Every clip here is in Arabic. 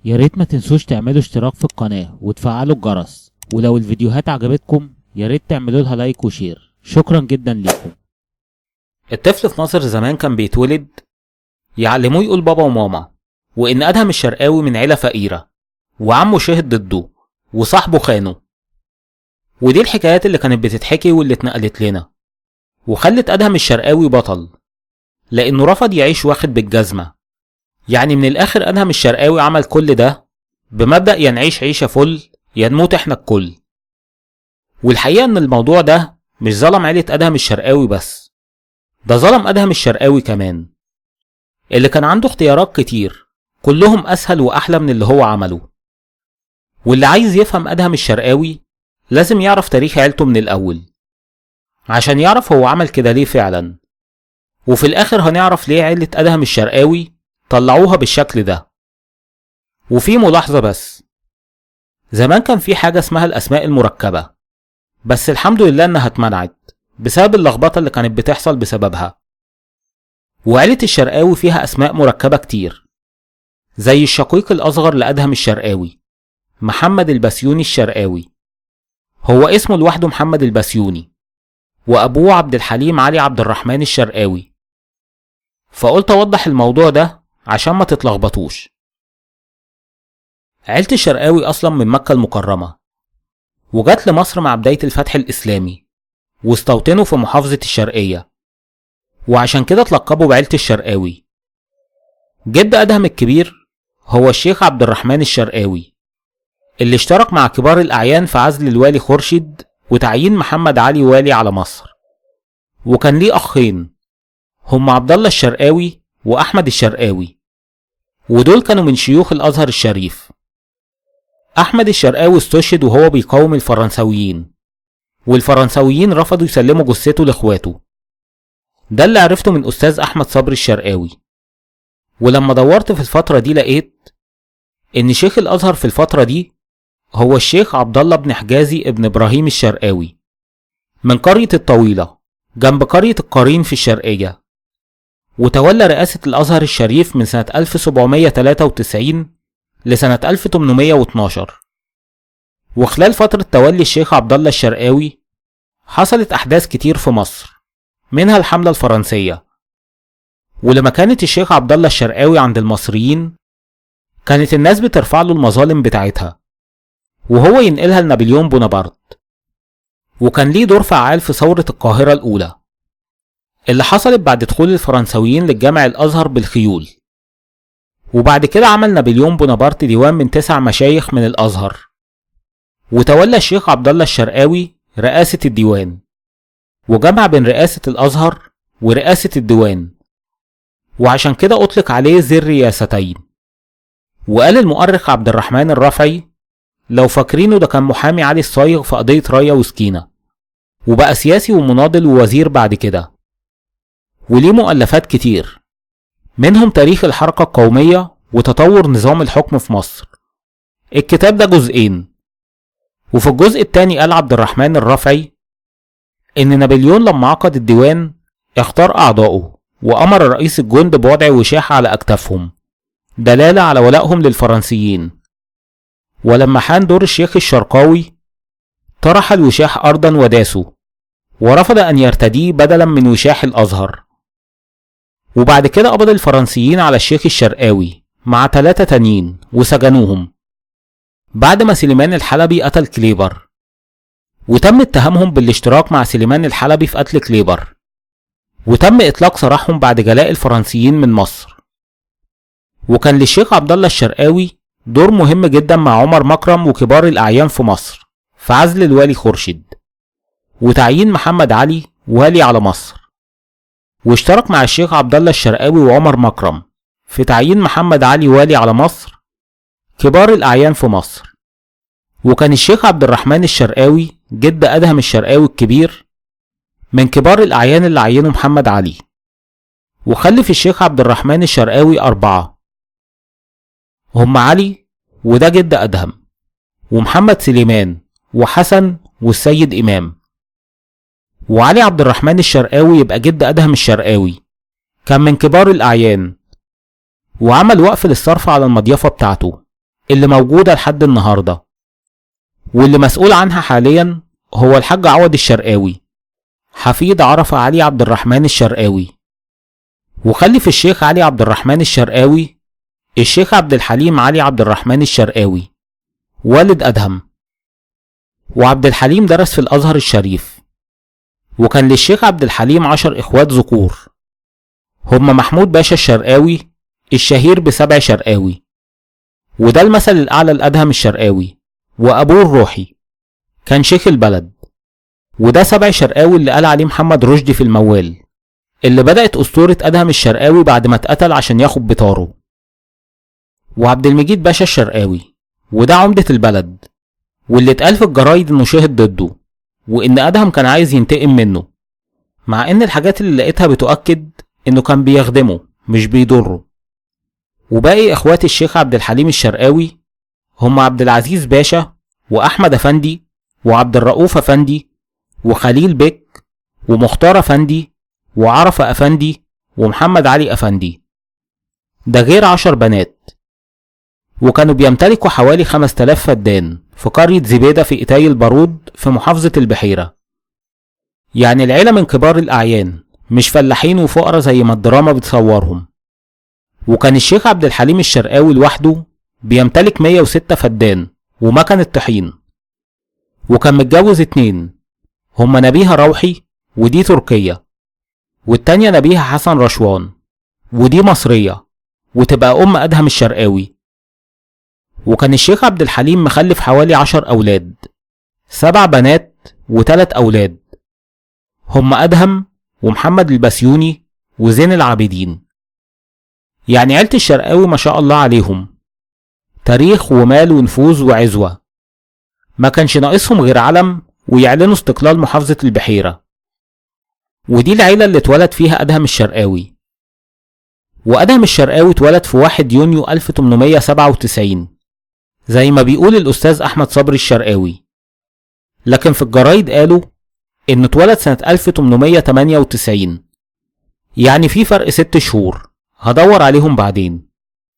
يا ريت ما تنسوش تعملوا اشتراك في القناة وتفعلوا الجرس، ولو الفيديوهات عجبتكم يا ريت تعملوا لها لايك وشير. شكرا جدا ليكم. الطفل في مصر زمان كان بيتولد يعلموه يقول بابا وماما، وإن أدهم الشرقاوي من عيلة فقيرة وعمه شهد ضده وصاحبه خانه. ودي الحكايات اللي كانت بتتحكي واللي اتنقلت لنا وخلت أدهم الشرقاوي بطل، لأنه رفض يعيش واخد بالجزمة. يعني من الآخر أدهم الشرقاوي عمل كل ده بمبدأ يا نعيش عيشة فل يا نموت احنا الكل. والحقيقة ان الموضوع ده مش ظلم عيلة أدهم الشرقاوي بس، ده ظلم أدهم الشرقاوي كمان، اللي كان عنده اختيارات كتير كلهم أسهل وأحلى من اللي هو عمله. واللي عايز يفهم أدهم الشرقاوي لازم يعرف تاريخ عيلته من الأول عشان يعرف هو عمل كده ليه فعلا. وفي الآخر هنعرف ليه عيلة أدهم الشرقاوي طلعوها بالشكل ده. وفي ملاحظة بس، زمان كان في حاجة اسمها الأسماء المركبة، بس الحمد لله انها اتمنعت بسبب اللخبطة اللي كانت بتحصل بسببها. وعيلة الشرقاوي فيها أسماء مركبة كتير، زي الشقيق الأصغر لأدهم الشرقاوي محمد البسيوني الشرقاوي، هو اسمه لوحده محمد البسيوني، وأبوه عبد الحليم علي عبد الرحمن الشرقاوي. فقلت أوضح الموضوع ده عشان ما تتلخبطوش. عيلة الشرقاوي أصلا من مكة المكرمة، وجات لمصر مع بداية الفتح الإسلامي واستوطنوا في محافظة الشرقية، وعشان كده اتلقبوا بعيلة الشرقاوي. جد أدهم الكبير هو الشيخ عبد الرحمن الشرقاوي، اللي اشترك مع كبار الأعيان في عزل الوالي خورشيد وتعيين محمد علي والي على مصر. وكان ليه أخين هم عبد الله الشرقاوي وأحمد الشرقاوي، ودول كانوا من شيوخ الأزهر الشريف. أحمد الشرقاوي استشهد وهو بيقاوم الفرنساويين، والفرنساويين رفضوا يسلموا جثته لاخواته. ده اللي عرفته من أستاذ أحمد صبري الشرقاوي. ولما دورت في الفترة دي لقيت إن شيخ الأزهر في الفترة دي هو الشيخ عبد الله بن حجازي ابن إبراهيم الشرقاوي من قرية الطويلة جنب قرية القرين في الشرقية، وتولى رئاسة الأزهر الشريف من سنة 1793 لسنة 1812. وخلال فترة تولي الشيخ عبد الله الشرقاوي حصلت أحداث كتير في مصر، منها الحملة الفرنسية. ولما كانت الشيخ عبد الله الشرقاوي عند المصريين كانت الناس بترفع له المظالم بتاعتها وهو ينقلها لنابليون بونابرت. وكان ليه دور فعال في ثورة القاهرة الأولى اللي حصلت بعد دخول الفرنساويين للجامع الأزهر بالخيول. وبعد كده عمل نابليون بونابرت ديوان من 9 مشايخ من الأزهر، وتولى الشيخ عبد الله الشرقاوي رئاسة الديوان، وجمع بين رئاسة الأزهر ورئاسة الديوان، وعشان كده أطلق عليه ذي الرياستين. وقال المؤرخ عبد الرحمن الرافعي لو فاكرينه ده كان محامي علي الصايغ في قضية رايا وسكينة، وبقى سياسي ومناضل ووزير بعد كده. وليه مؤلفات كتير منهم تاريخ الحركة القومية وتطور نظام الحكم في مصر. الكتاب ده جزئين، وفي الجزء الثاني قال عبد الرحمن الرافعي إن نابليون لما عقد الديوان اختار أعضائه وأمر رئيس الجند بوضع وشاح على أكتافهم دلالة على ولائهم للفرنسيين. ولما حان دور الشيخ الشرقاوي طرح الوشاح أرضا وداسه ورفض أن يرتديه بدلا من وشاح الأزهر. وبعد كده قبض الفرنسيين على الشيخ الشرقاوي مع 3 تانيين وسجنوهم بعد ما سليمان الحلبي قتل كليبر، وتم اتهامهم بالاشتراك مع سليمان الحلبي في قتل كليبر، وتم إطلاق سراحهم بعد جلاء الفرنسيين من مصر. وكان للشيخ عبد الله الشرقاوي دور مهم جدا مع عمر مكرم وكبار الأعيان في مصر في عزل الوالي خورشيد وتعيين محمد علي والي على مصر. واشترك مع الشيخ عبد الله الشرقاوي وعمر مكرم في تعيين محمد علي والي على مصر كبار الأعيان في مصر. وكان الشيخ عبد الرحمن الشرقاوي جد أدهم الشرقاوي الكبير من كبار الأعيان اللي عينه محمد علي. وخلف الشيخ عبد الرحمن الشرقاوي 4 هم علي وده جد أدهم ومحمد سليمان وحسن والسيد إمام. وعلي عبد الرحمن الشرقاوي يبقى جد أدهم الشرقاوي كان من كبار الأعيان، وعمل وقف للصرف على المضيافة بتاعته اللي موجودة لحد النهاردة، واللي مسؤول عنها حاليا هو الحاج عوض الشرقاوي حفيد عرفة علي عبد الرحمن الشرقاوي. وخلف الشيخ علي عبد الرحمن الشرقاوي الشيخ عبد الحليم علي عبد الرحمن الشرقاوي والد أدهم. وعبد الحليم درس في الأزهر الشريف. وكان للشيخ عبد الحليم 10 إخوات ذكور، هم محمود باشا الشرقاوي الشهير ب7 شرقاوي، وده المثل الأعلى لأدهم الشرقاوي، وأبوه الروحي كان شيخ البلد، وده 7 شرقاوي اللي قال عليه محمد رشدي في الموال، اللي بدأت أسطورة أدهم الشرقاوي بعد ما اتقتل عشان ياخد بطاره. وعبد المجيد باشا الشرقاوي، وده عمدة البلد، واللي اتقال في الجرايد انه شهد ضده، وان أدهم كان عايز ينتقم منه، مع ان الحاجات اللي لقيتها بتؤكد انه كان بيخدمه مش بيضره. وباقي اخوات الشيخ عبد الحليم الشرقاوي هم عبد العزيز باشا، واحمد افندي، وعبد الرؤوف افندي، وخليل بك، ومختار افندي، وعرفة افندي، ومحمد علي افندي، ده غير 10 بنات. وكانوا بيمتلكوا حوالي 5000 فدان في قرية زبيدة في إيتاي البارود في محافظة البحيرة. يعني العيلة من كبار الأعيان، مش فلاحين وفقراء زي ما الدراما بتصورهم. وكان الشيخ عبد الحليم الشرقاوي لوحده بيمتلك 106 فدان ومكنة طحين. وكان متجوز 2، هما نبيهة روحي ودي تركية، والتانية نبيهة حسن رشوان ودي مصرية، وتبقى أم أدهم الشرقاوي. وكان الشيخ عبد الحليم مخلف حوالي 10 أولاد، 7 بنات و3 أولاد، هم أدهم ومحمد البسيوني وزين العابدين. يعني عيلة الشرقاوي ما شاء الله عليهم تاريخ ومال ونفوذ وعزوة، ما كانش ناقصهم غير علم ويعلنوا استقلال محافظة البحيرة. ودي العيلة اللي اتولد فيها أدهم الشرقاوي. وأدهم الشرقاوي اتولد في 1 يونيو 1897 زي ما بيقول الأستاذ أحمد صبري الشرقاوي، لكن في الجرايد قالوا إنه اتولد سنة 1898، يعني في فرق 6 شهور هدور عليهم بعدين.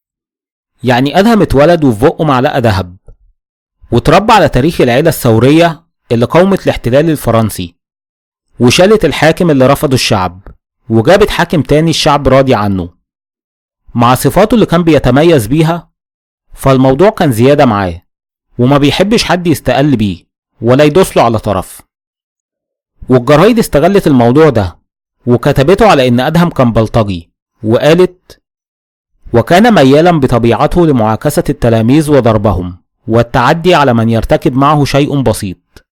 يعني أدهم اتولد وفي بقه معلقة دهب، واتربى على تاريخ العيلة الثورية اللي قاومت الاحتلال الفرنسي وشالت الحاكم اللي رفضه الشعب وجابت حاكم تاني الشعب راضي عنه. مع صفاته اللي كان بيتميز بيها، فالموضوع كان زيادة معاه، وما بيحبش حد يستقل بيه ولا يدوسله على طرف. والجرايد استغلت الموضوع ده وكتبته على ان أدهم كان بلطجي، وقالت: وكان ميالا بطبيعته لمعاكسة التلاميذ وضربهم والتعدي على من يرتكب معه شيء بسيط.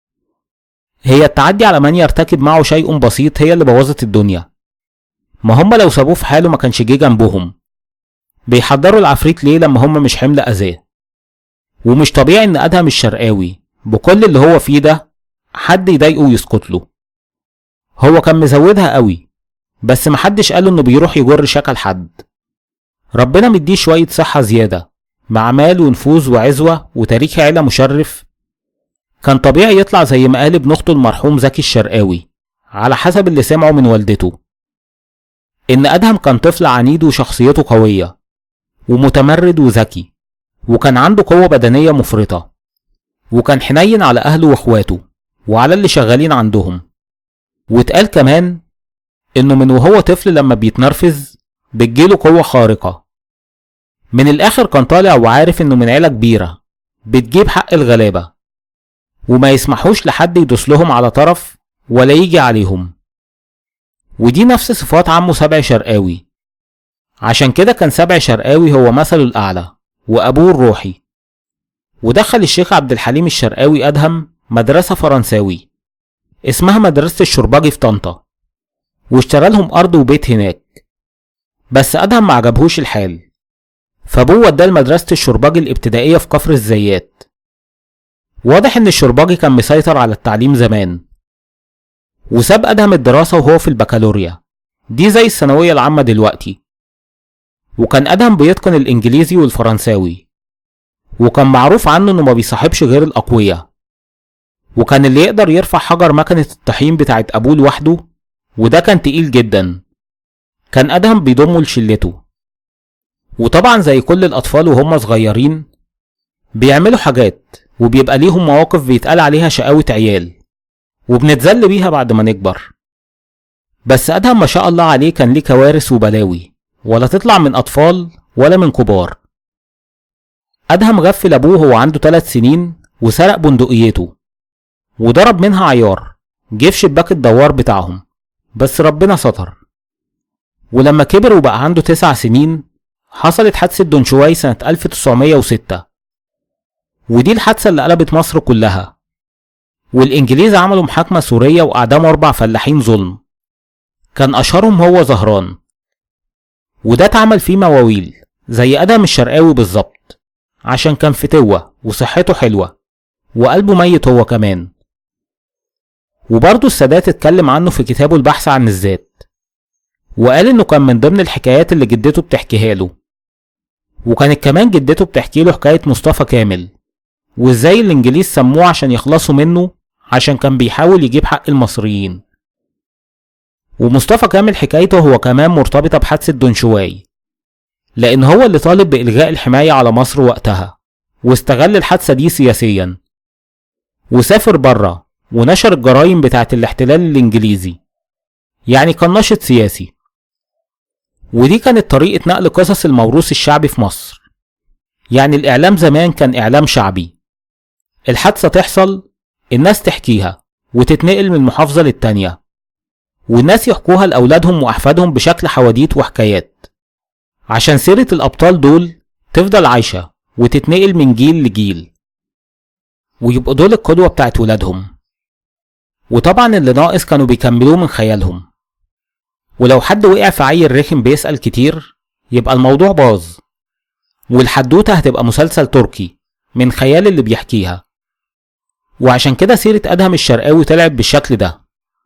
هي التعدي على من يرتكب معه شيء بسيط هي اللي بوظت الدنيا، ما هم لو سابوه في حاله ما كانش جه جنبهم. بيحضروا العفريت ليه لما هم مش حمل أذاه؟ ومش طبيعي ان أدهم الشرقاوي بكل اللي هو فيه ده حد يضايقه ويسكت له. هو كان مزودها قوي، بس محدش قاله انه بيروح يجر شكل حد. ربنا مديه شوية صحة زيادة مع مال ونفوذ وعزوة وتاريخ عيلة مشرف. كان طبيعي يطلع زي ما قال ابن اخته المرحوم زكي الشرقاوي على حسب اللي سمعه من والدته، ان أدهم كان طفل عنيد وشخصيته قوية ومتمرد وذكي، وكان عنده قوة بدنية مفرطة، وكان حنين على أهله وإخواته وعلى اللي شغالين عندهم. واتقال كمان إنه من وهو طفل لما بيتنرفز بتجيله قوة خارقة. من الآخر كان طالع وعارف إنه من عيلة كبيرة بتجيب حق الغلابة، وما يسمحوش لحد يدوس لهم على طرف ولا يجي عليهم. ودي نفس صفات عمه 7 شرقاوي، عشان كده كان 7 شرقاوي هو مثله الأعلى وأبوه الروحي. ودخل الشيخ عبد الحليم الشرقاوي أدهم مدرسة فرنساوي اسمها مدرسة الشرباجي في طنطا، واشترى لهم أرض وبيت هناك. بس أدهم ما عجبهوش الحال، فابوه وداه لمدرسة الشرباجي الابتدائية في كفر الزيات. واضح إن الشرباجي كان مسيطر على التعليم زمان، وساب أدهم الدراسة وهو في البكالوريا، دي زي الثانوية العامة دلوقتي. وكان أدهم بيتقن الإنجليزي والفرنساوي، وكان معروف عنه إنه ما بيصاحبش غير الأقوياء، وكان اللي يقدر يرفع حجر مكنة الطحين بتاعت أبوه لوحده، وده كان تقيل جدا، كان أدهم بيضمه لشلته. وطبعا زي كل الأطفال وهم صغيرين بيعملوا حاجات وبيبقى ليهم مواقف بيتقال عليها شقاوة عيال وبنتذل بيها بعد ما نكبر. بس أدهم ما شاء الله عليه كان ليه كوارث وبلاوي ولا تطلع من أطفال ولا من كبار. أدهم غفل أبوه وهو عنده 3 سنين وسرق بندقيته وضرب منها عيار جه في شباك الدوار بتاعهم، بس ربنا ستر. ولما كبر وبقى عنده 9 سنين حصلت حادثة دونشواي سنة 1906، ودي الحادثة اللي قلبت مصر كلها، والإنجليز عملوا محاكمة سورية وأعدموا 4 فلاحين ظلم، كان أشهرهم هو زهران، وده اتعمل فيه مواويل زي أدهم الشرقاوي بالظبط عشان كان فتوة وصحته حلوة وقلبه ميت هو كمان. وبرضه السادات اتكلم عنه في كتابه البحث عن الذات، وقال انه كان من ضمن الحكايات اللي جدته بتحكيها له، وكانت كمان جدته بتحكي له حكاية مصطفى كامل وازاي الانجليز سموه عشان يخلصوا منه عشان كان بيحاول يجيب حق المصريين. ومصطفى كامل حكايته هو كمان مرتبطة بحادثة دونشواي، لان هو اللي طالب بإلغاء الحماية على مصر وقتها واستغل الحادثة دي سياسيا، وسافر بره ونشر الجرائم بتاعة الاحتلال الانجليزي، يعني كان ناشط سياسي. ودي كانت طريقة نقل قصص الموروث الشعبي في مصر، يعني الإعلام زمان كان إعلام شعبي، الحادثة تحصل الناس تحكيها وتتنقل من محافظة للتانية، والناس يحكوها لأولادهم وأحفادهم بشكل حواديت وحكايات عشان سيرة الأبطال دول تفضل عايشة وتتنقل من جيل لجيل، ويبقوا دول القدوة بتاعت ولادهم. وطبعا اللي ناقص كانوا بيكملوه من خيالهم، ولو حد وقع في عيل رخم بيسأل كتير يبقى الموضوع باظ، والحدوتة هتبقى مسلسل تركي من خيال اللي بيحكيها. وعشان كده سيرة أدهم الشرقاوي طلعت بالشكل ده.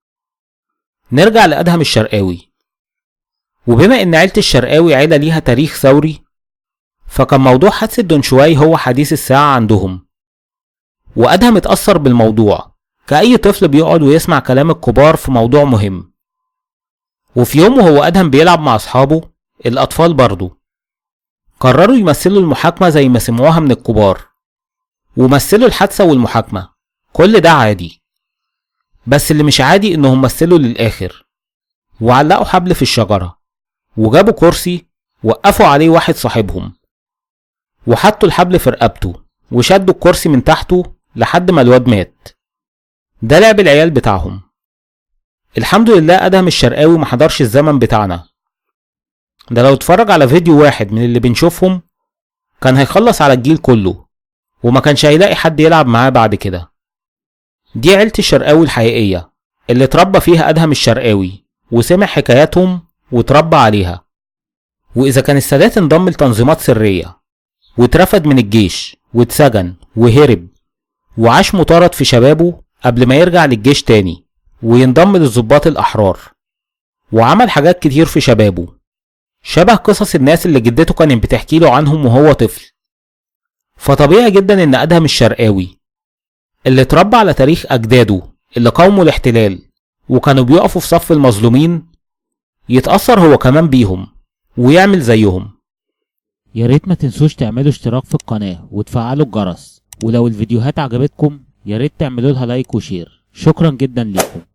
نرجع لأدهم الشرقاوي، وبما إن عيلة الشرقاوي عيلة ليها تاريخ ثوري، فكان موضوع حادثة دونشواي هو حديث الساعة عندهم، وأدهم اتأثر بالموضوع كأي طفل بيقعد ويسمع كلام الكبار في موضوع مهم. وفي يوم وهو أدهم بيلعب مع أصحابه الأطفال برضه قرروا يمثلوا المحاكمة زي ما سمعوها من الكبار، ومثلوا الحادثة والمحاكمة، كل ده عادي. بس اللي مش عادي إنهم مثلوا للآخر، وعلقوا حبل في الشجرة وجابوا كرسي وقفوا عليه واحد صاحبهم وحطوا الحبل في رقبته وشدوا الكرسي من تحته لحد ما الواد مات. ده لعب العيال بتاعهم. الحمد لله أدهم الشرقاوي محضرش الزمن بتاعنا ده، لو اتفرج على فيديو واحد من اللي بنشوفهم كان هيخلص على الجيل كله وما كانش هيلاقي حد يلعب معاه بعد كده. دي عيلة الشرقاوي الحقيقية اللي اتربى فيها أدهم الشرقاوي وسمع حكاياتهم واتربى عليها. وإذا كان السادات انضم لتنظيمات سرية واترفد من الجيش واتسجن وهرب وعاش مطارد في شبابه قبل ما يرجع للجيش تاني وينضم للضباط الأحرار، وعمل حاجات كتير في شبابه شبه قصص الناس اللي جدته كانت بتحكي له عنهم وهو طفل، فطبيعي جدا ان أدهم الشرقاوي اللي اتربى على تاريخ أجداده اللي قاوموا الاحتلال وكانوا بيقفوا في صف المظلومين يتأثر هو كمان بيهم ويعمل زيهم. يا ريت ما تنسوش تعملوا اشتراك في القناة وتفعلوا الجرس، ولو الفيديوهات عجبتكم يا ريت تعملوا لها لايك وشير. شكرا جدا ليكم.